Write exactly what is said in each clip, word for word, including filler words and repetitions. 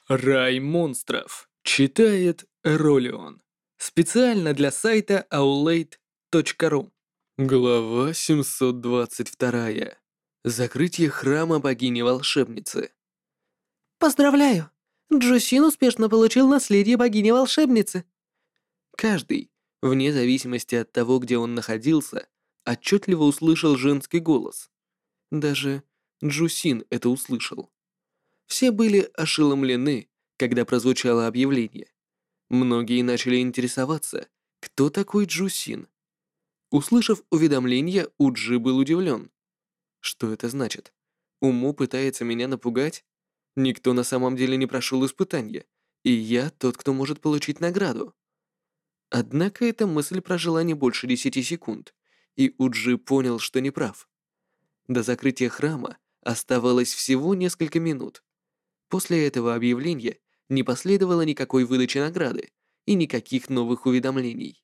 Рай монстров. Читает Ролион. Специально для сайта аулейт точка ру. Глава семьсот двадцать два. Закрытие храма богини-волшебницы. Поздравляю! Джусин успешно получил наследие богини-волшебницы. Каждый, вне зависимости от того, где он находился, отчетливо услышал женский голос. Даже Джусин это услышал. Все были ошеломлены, когда прозвучало объявление. Многие начали интересоваться, кто такой Джусин. Услышав уведомление, Уджи был удивлен. Что это значит? Уму пытается меня напугать? Никто на самом деле не прошел испытания, и я тот, кто может получить награду. Однако эта мысль прожила не больше десяти секунд, и Уджи понял, что не прав. До закрытия храма оставалось всего несколько минут. После этого объявления не последовало никакой выдачи награды и никаких новых уведомлений.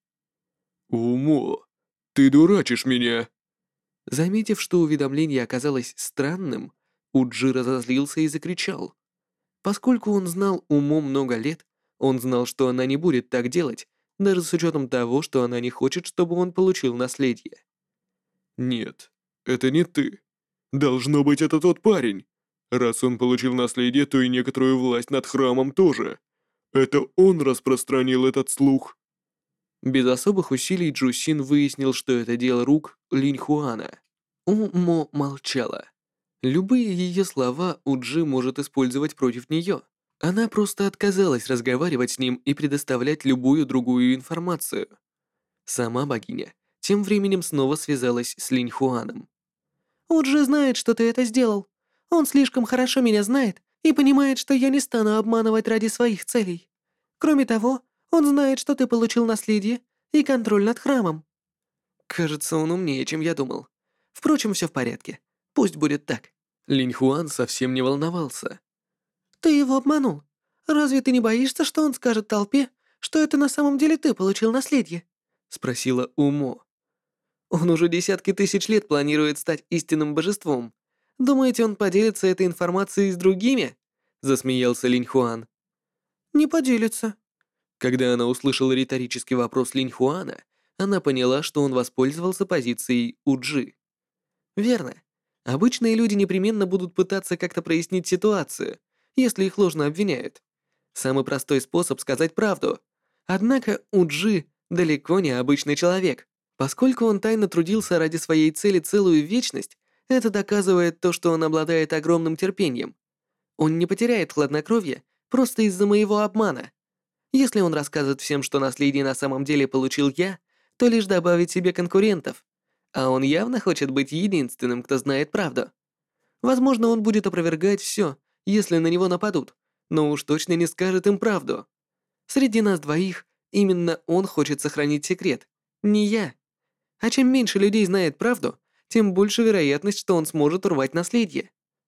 «Умо, ты дурачишь меня!» Заметив, что уведомление оказалось странным, Уджи разозлился и закричал. Поскольку он знал Умо много лет, он знал, что она не будет так делать, даже с учетом того, что она не хочет, чтобы он получил наследие. «Нет, это не ты. Должно быть, это тот парень. Раз он получил наследие, то и некоторую власть над храмом тоже. Это он распространил этот слух». Без особых усилий Джусин выяснил, что это дело рук Линьхуана. Умо молчала. Любые ее слова Уджи может использовать против нее. Она просто отказалась разговаривать с ним и предоставлять любую другую информацию. Сама богиня тем временем снова связалась с Линьхуаном. Уджи знает, что ты это сделал. Он слишком хорошо меня знает и понимает, что я не стану обманывать ради своих целей. Кроме того, он знает, что ты получил наследие и контроль над храмом. Кажется, он умнее, чем я думал. Впрочем, все в порядке. Пусть будет так. Линьхуан совсем не волновался. Ты его обманул. Разве ты не боишься, что он скажет толпе, что это на самом деле ты получил наследие? Спросила Умо. Он уже десятки тысяч лет планирует стать истинным божеством. Думаете, он поделится этой информацией с другими? Засмеялся Линьхуан. Не поделится. Когда она услышала риторический вопрос Линьхуана, она поняла, что он воспользовался позицией Уджи. Верно. Обычные люди непременно будут пытаться как-то прояснить ситуацию, если их ложно обвиняют. Самый простой способ сказать правду. Однако Уджи далеко не обычный человек. Поскольку он тайно трудился ради своей цели целую вечность, это доказывает то, что он обладает огромным терпением. Он не потеряет хладнокровие просто из-за моего обмана. Если он расскажет всем, что наследие на самом деле получил я, то лишь добавит себе конкурентов. А он явно хочет быть единственным, кто знает правду. Возможно, он будет опровергать все, если на него нападут, но уж точно не скажет им правду. Среди нас двоих именно он хочет сохранить секрет, не я. А чем меньше людей знает правду, тем больше вероятность, что он сможет урвать наследие.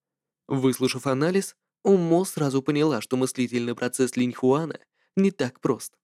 Выслушав анализ, Уммо сразу поняла, что мыслительный процесс Линьхуана не так прост.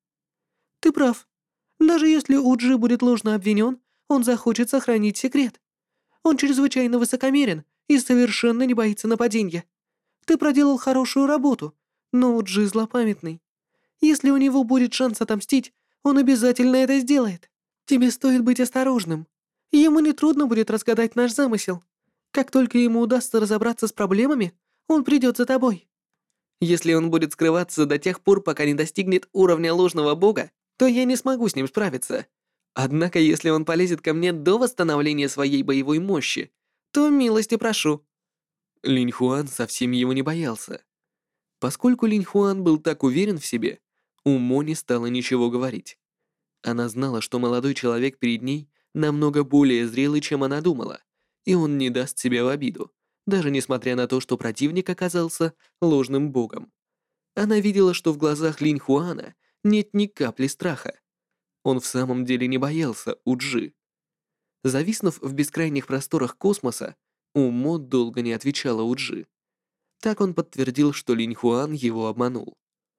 Ты прав. Даже если Уджи будет ложно обвинен, он захочет сохранить секрет. Он чрезвычайно высокомерен и совершенно не боится нападения. Ты проделал хорошую работу, но Уджи злопамятный. Если у него будет шанс отомстить, он обязательно это сделает. Тебе стоит быть осторожным. Ему нетрудно будет разгадать наш замысел. Как только ему удастся разобраться с проблемами, он придет за тобой. Если он будет скрываться до тех пор, пока не достигнет уровня ложного бога, то я не смогу с ним справиться. Однако, если он полезет ко мне до восстановления своей боевой мощи, то милости прошу». Линьхуан совсем его не боялся. Поскольку Линьхуан был так уверен в себе, Умо не стала ничего говорить. Она знала, что молодой человек перед ней намного более зрелый, чем она думала, и он не даст себя в обиду, даже несмотря на то, что противник оказался ложным богом. Она видела, что в глазах Линьхуана нет ни капли страха. Он в самом деле не боялся Уджи. Зависнув в бескрайних просторах космоса, Умо долго не отвечала Уджи. Так он подтвердил, что Линьхуан его обманул.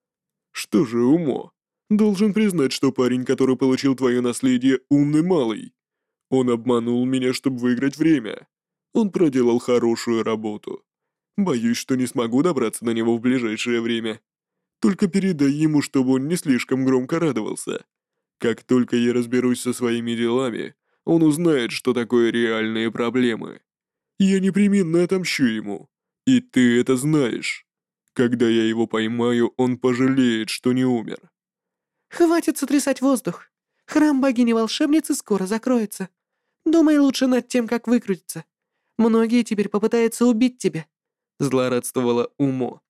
«Что же, Умо, должен признать, что парень, который получил твое наследие, умный малый. Он обманул меня, чтобы выиграть время. Он проделал хорошую работу. Боюсь, что не смогу добраться до него в ближайшее время». Только передай ему, чтобы он не слишком громко радовался. Как только я разберусь со своими делами, он узнает, что такое реальные проблемы. Я непременно отомщу ему. И ты это знаешь. Когда я его поймаю, он пожалеет, что не умер». Хватит сотрясать воздух. Храм богини-волшебницы скоро закроется. Думай лучше над тем, как выкрутиться. Многие теперь попытаются убить тебя. Злорадствовала Умо.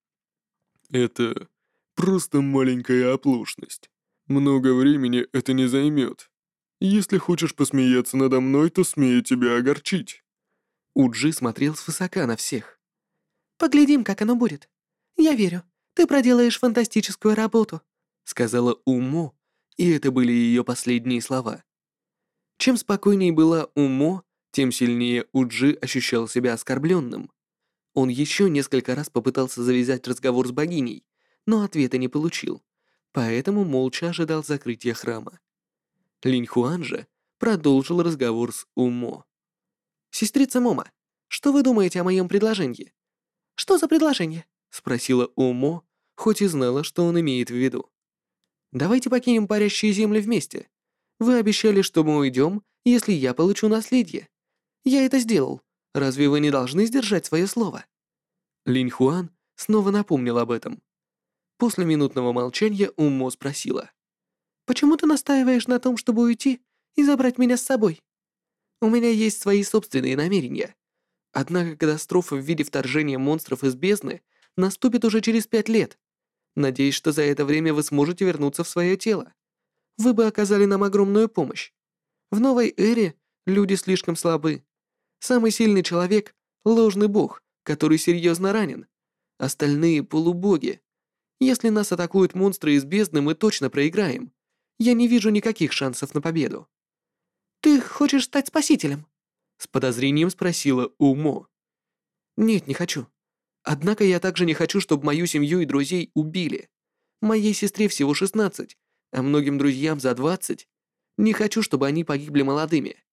«Это просто маленькая оплошность. Много времени это не займет. Если хочешь посмеяться надо мной, то смею тебя огорчить». Уджи смотрел свысока на всех. Поглядим, как оно будет. Я верю, ты проделаешь фантастическую работу. Сказала Умо, и это были ее последние слова. Чем спокойнее была Умо, тем сильнее Уджи ощущал себя оскорбленным. Он еще несколько раз попытался завязать разговор с богиней, но ответа не получил, поэтому молча ожидал закрытия храма. Линь Хуан же продолжил разговор с Умо. «Сестрица Мома, что вы думаете о моем предложении?» Что за предложение? Спросила Умо, хоть и знала, что он имеет в виду. «Давайте покинем парящие земли вместе. Вы обещали, что мы уйдем, если я получу наследие. Я это сделал. Разве вы не должны сдержать свое слово?» Линь Хуан снова напомнил об этом. После минутного молчания Умо спросила. Почему ты настаиваешь на том, чтобы уйти и забрать меня с собой? «У меня есть свои собственные намерения. Однако катастрофа в виде вторжения монстров из бездны наступит уже через пять лет. Надеюсь, что за это время вы сможете вернуться в свое тело. Вы бы оказали нам огромную помощь. В новой эре люди слишком слабы. Самый сильный человек — ложный бог, который серьезно ранен. Остальные — полубоги. Если нас атакуют монстры из бездны, мы точно проиграем. Я не вижу никаких шансов на победу». Ты хочешь стать спасителем? С подозрением спросила Умо. «Нет, не хочу. Однако я также не хочу, чтобы мою семью и друзей убили. Моей сестре всего шестнадцать, а многим друзьям за двадцать. Не хочу, чтобы они погибли молодыми».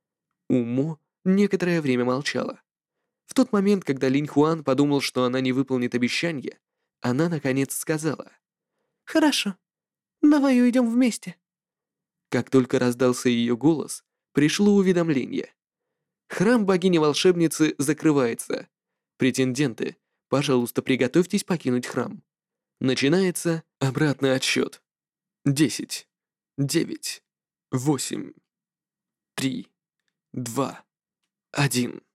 Умо некоторое время молчала. В тот момент, когда Линь Хуан подумал, что она не выполнит обещание, она наконец сказала. Хорошо. Давай уйдем вместе. Как только раздался ее голос, пришло уведомление. Храм богини-волшебницы закрывается. Претенденты, пожалуйста, приготовьтесь покинуть храм. Начинается обратный отсчет. Десять, девять, восемь, три, два, один.